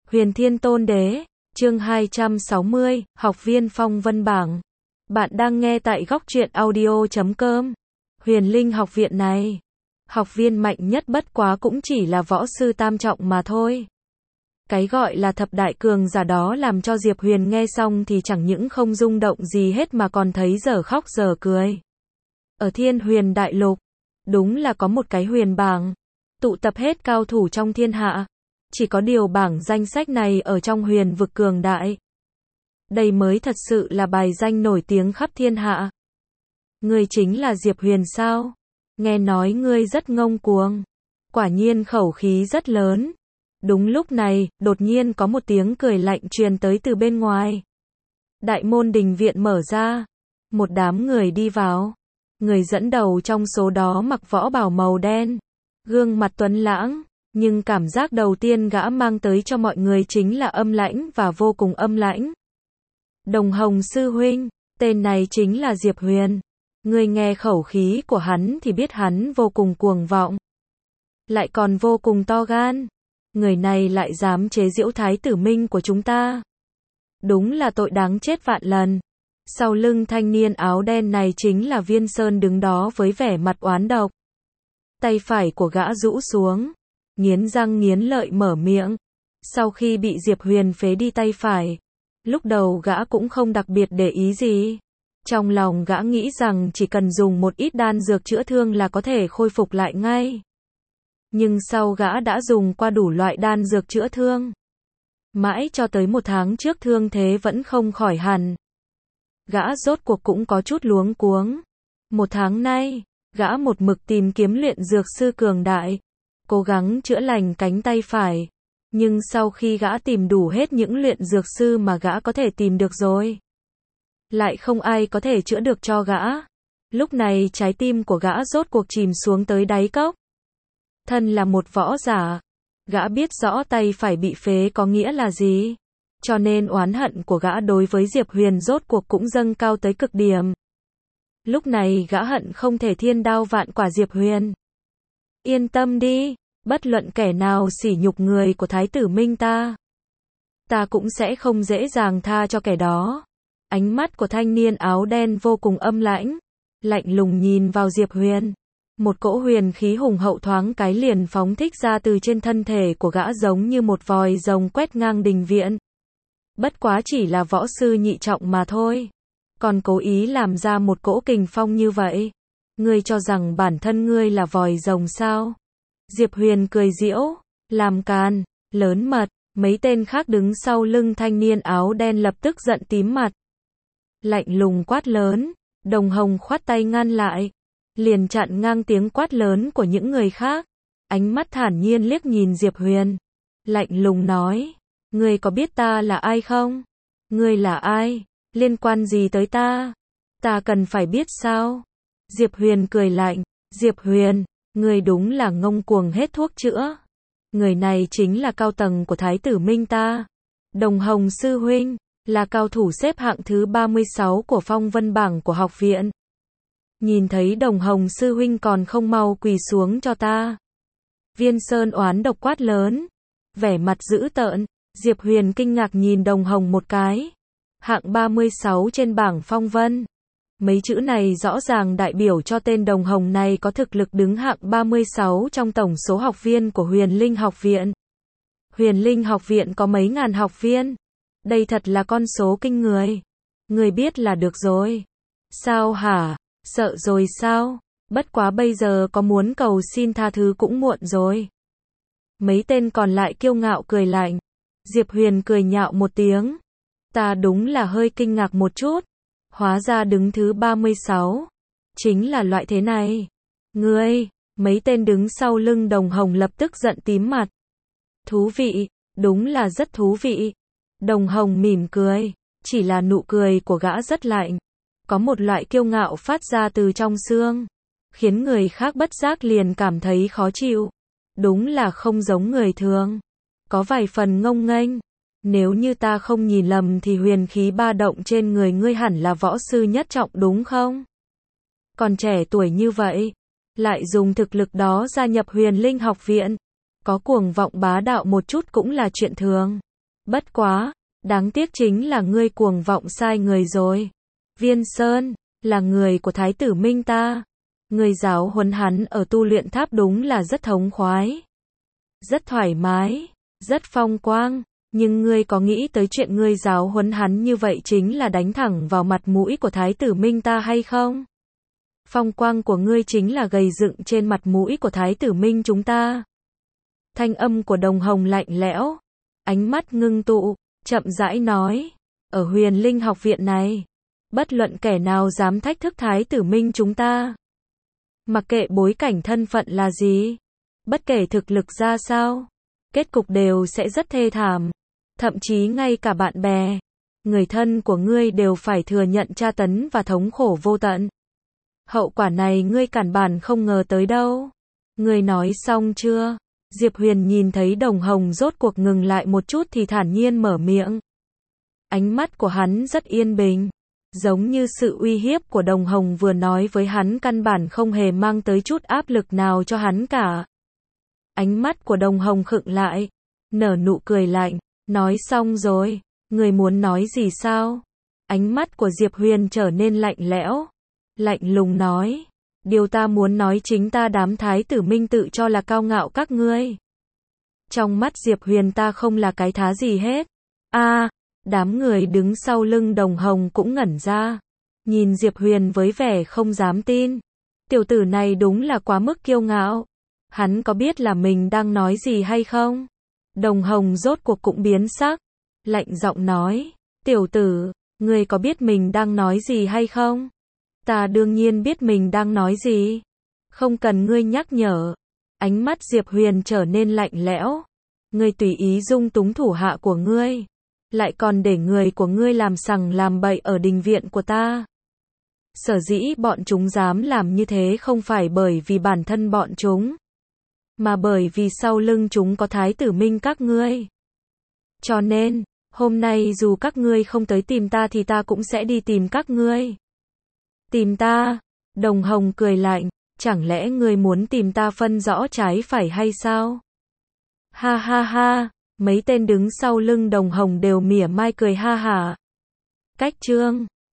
Huyền Thiên Tôn Đế, chương 260, học viên phong vân bảng. Bạn đang nghe tại góc truyện audio.com. Huyền Linh học viện này, học viên mạnh nhất bất quá cũng chỉ là võ sư tam trọng mà thôi. Cái gọi là thập đại cường giả đó làm cho Diệp Huyền nghe xong thì chẳng những không rung động gì hết mà còn thấy dở khóc dở cười. Ở Thiên Huyền Đại Lục, đúng là có một cái huyền bảng, tụ tập hết cao thủ trong thiên hạ. Chỉ có điều bảng danh sách này ở trong huyền vực cường đại. Đây mới thật sự là bài danh nổi tiếng khắp thiên hạ. Ngươi chính là Diệp Huyền sao? Nghe nói ngươi rất ngông cuồng. Quả nhiên khẩu khí rất lớn. Đúng lúc này, đột nhiên có một tiếng cười lạnh truyền tới từ bên ngoài. Đại môn đình viện mở ra. Một đám người đi vào. Người dẫn đầu trong số đó mặc võ bào màu đen. Gương mặt tuấn lãng. Nhưng cảm giác đầu tiên gã mang tới cho mọi người chính là âm lãnh và vô cùng âm lãnh. Đồng Hồng sư huynh, tên này chính là Diệp Huyền. Ngươi nghe khẩu khí của hắn thì biết hắn vô cùng cuồng vọng. Lại còn vô cùng to gan. Người này lại dám chế giễu thái tử Minh của chúng ta. Đúng là tội đáng chết vạn lần. Sau lưng thanh niên áo đen này chính là Viên Sơn đứng đó với vẻ mặt oán độc. Tay phải của gã rũ xuống. Nghiến răng nghiến lợi mở miệng. Sau khi bị Diệp Huyền phế đi tay phải, lúc đầu gã cũng không đặc biệt để ý gì. Trong lòng gã nghĩ rằng chỉ cần dùng một ít đan dược chữa thương là có thể khôi phục lại ngay. Nhưng sau gã đã dùng qua đủ loại đan dược chữa thương. Mãi cho tới một tháng trước thương thế vẫn không khỏi hẳn. Gã rốt cuộc cũng có chút luống cuống. Một tháng nay, gã một mực tìm kiếm luyện dược sư cường đại. Cố gắng chữa lành cánh tay phải. Nhưng sau khi gã tìm đủ hết những luyện dược sư mà gã có thể tìm được rồi, lại không ai có thể chữa được cho gã. Lúc này trái tim của gã rốt cuộc chìm xuống tới đáy cốc. Thân là một võ giả, gã biết rõ tay phải bị phế có nghĩa là gì. Cho nên oán hận của gã đối với Diệp Huyền rốt cuộc cũng dâng cao tới cực điểm. Lúc này gã hận không thể thiên đao vạn quả Diệp Huyền. Yên tâm đi, bất luận kẻ nào sỉ nhục người của thái tử Minh ta cũng sẽ không dễ dàng tha cho kẻ đó. Ánh mắt của thanh niên áo đen vô cùng âm lãnh, lạnh lùng nhìn vào Diệp Huyền. Một cỗ huyền khí hùng hậu thoáng cái liền phóng thích ra từ trên thân thể của gã giống như một vòi rồng quét ngang đình viện. Bất quá chỉ là võ sư nhị trọng mà thôi, còn cố ý làm ra một cỗ kình phong như vậy. Ngươi cho rằng bản thân ngươi là vòi rồng sao? Diệp Huyền cười giễu, làm càn, lớn mật. Mấy tên khác đứng sau lưng thanh niên áo đen lập tức giận tím mặt. Lạnh lùng quát lớn. Đồng Hồng khoát tay ngăn lại, liền chặn ngang tiếng quát lớn của những người khác. Ánh mắt thản nhiên liếc nhìn Diệp Huyền, lạnh lùng nói, ngươi có biết ta là ai không? Ngươi là ai? Liên quan gì tới ta? Ta cần phải biết sao? Diệp Huyền cười lạnh, Diệp Huyền, ngươi đúng là ngông cuồng hết thuốc chữa. Người này chính là cao tầng của thái tử Minh ta. Đồng Hồng sư huynh, là cao thủ xếp hạng thứ 36 của phong vân bảng của học viện. Nhìn thấy Đồng Hồng sư huynh còn không mau quỳ xuống cho ta. Viên Sơn oán độc quát lớn, vẻ mặt dữ tợn. Diệp Huyền kinh ngạc nhìn Đồng Hồng một cái. Hạng 36 trên bảng phong vân. Mấy chữ này rõ ràng đại biểu cho tên Đồng Hồng này có thực lực đứng hạng 36 trong tổng số học viên của Huyền Linh học viện. Huyền Linh học viện có mấy ngàn học viên. Đây thật là con số kinh người. Người biết là được rồi. Sao hả? Sợ rồi sao? Bất quá bây giờ có muốn cầu xin tha thứ cũng muộn rồi. Mấy tên còn lại kiêu ngạo cười lạnh. Diệp Huyền cười nhạo một tiếng. Ta đúng là hơi kinh ngạc một chút. Hóa ra đứng thứ 36 chính là loại thế này. Ngươi, mấy tên đứng sau lưng Đồng Hồng lập tức giận tím mặt. Thú vị, đúng là rất thú vị. Đồng Hồng mỉm cười, chỉ là nụ cười của gã rất lạnh. Có một loại kiêu ngạo phát ra từ trong xương, khiến người khác bất giác liền cảm thấy khó chịu. Đúng là không giống người thường, có vài phần ngông nghênh. Nếu như ta không nhìn lầm thì huyền khí ba động trên người ngươi hẳn là võ sư nhất trọng đúng không? Còn trẻ tuổi như vậy, lại dùng thực lực đó gia nhập Huyền Linh học viện, có cuồng vọng bá đạo một chút cũng là chuyện thường. Bất quá, đáng tiếc chính là ngươi cuồng vọng sai người rồi. Viên Sơn, là người của Thái tử Minh ta. Ngươi giáo huấn hắn ở tu luyện tháp đúng là rất thống khoái. Rất thoải mái, rất phong quang. Nhưng ngươi có nghĩ tới chuyện ngươi giáo huấn hắn như vậy chính là đánh thẳng vào mặt mũi của Thái tử Minh ta hay không? Phong quang của ngươi chính là gầy dựng trên mặt mũi của Thái tử Minh chúng ta. Thanh âm của Đồng Hồng lạnh lẽo, ánh mắt ngưng tụ, chậm rãi nói, ở Huyền Linh học viện này, bất luận kẻ nào dám thách thức Thái tử Minh chúng ta. Mặc kệ bối cảnh thân phận là gì, bất kể thực lực ra sao, kết cục đều sẽ rất thê thảm. Thậm chí ngay cả bạn bè, người thân của ngươi đều phải thừa nhận tra tấn và thống khổ vô tận. Hậu quả này ngươi căn bản không ngờ tới đâu. Ngươi nói xong chưa? Diệp Huyền nhìn thấy Đồng Hồng rốt cuộc ngừng lại một chút thì thản nhiên mở miệng. Ánh mắt của hắn rất yên bình, giống như sự uy hiếp của Đồng Hồng vừa nói với hắn căn bản không hề mang tới chút áp lực nào cho hắn cả. Ánh mắt của Đồng Hồng khựng lại, nở nụ cười lạnh, nói xong rồi, người muốn nói gì sao? Ánh mắt của Diệp Huyền trở nên lạnh lẽo, lạnh lùng nói, điều ta muốn nói chính ta đám Thái tử Minh tự cho là cao ngạo các ngươi. Trong mắt Diệp Huyền ta không là cái thá gì hết. Đám người đứng sau lưng Đồng Hồng cũng ngẩn ra, nhìn Diệp Huyền với vẻ không dám tin. Tiểu tử này đúng là quá mức kiêu ngạo. Hắn có biết là mình đang nói gì hay không? Đồng Hồng rốt cuộc cũng biến sắc, lạnh giọng nói, tiểu tử, ngươi có biết mình đang nói gì hay không? Ta đương nhiên biết mình đang nói gì. Không cần ngươi nhắc nhở. Ánh mắt Diệp Huyền trở nên lạnh lẽo. Ngươi tùy ý dung túng thủ hạ của ngươi, lại còn để người của ngươi làm sằng làm bậy ở đình viện của ta. Sở dĩ bọn chúng dám làm như thế không phải bởi vì bản thân bọn chúng, mà bởi vì sau lưng chúng có Thái tử Minh các ngươi. Cho nên, hôm nay dù các ngươi không tới tìm ta thì ta cũng sẽ đi tìm các ngươi. Tìm ta? Đồng Hồng cười lạnh, chẳng lẽ ngươi muốn tìm ta phân rõ trái phải hay sao? Ha ha ha, mấy tên đứng sau lưng Đồng Hồng đều mỉa mai cười ha hả. Cách chương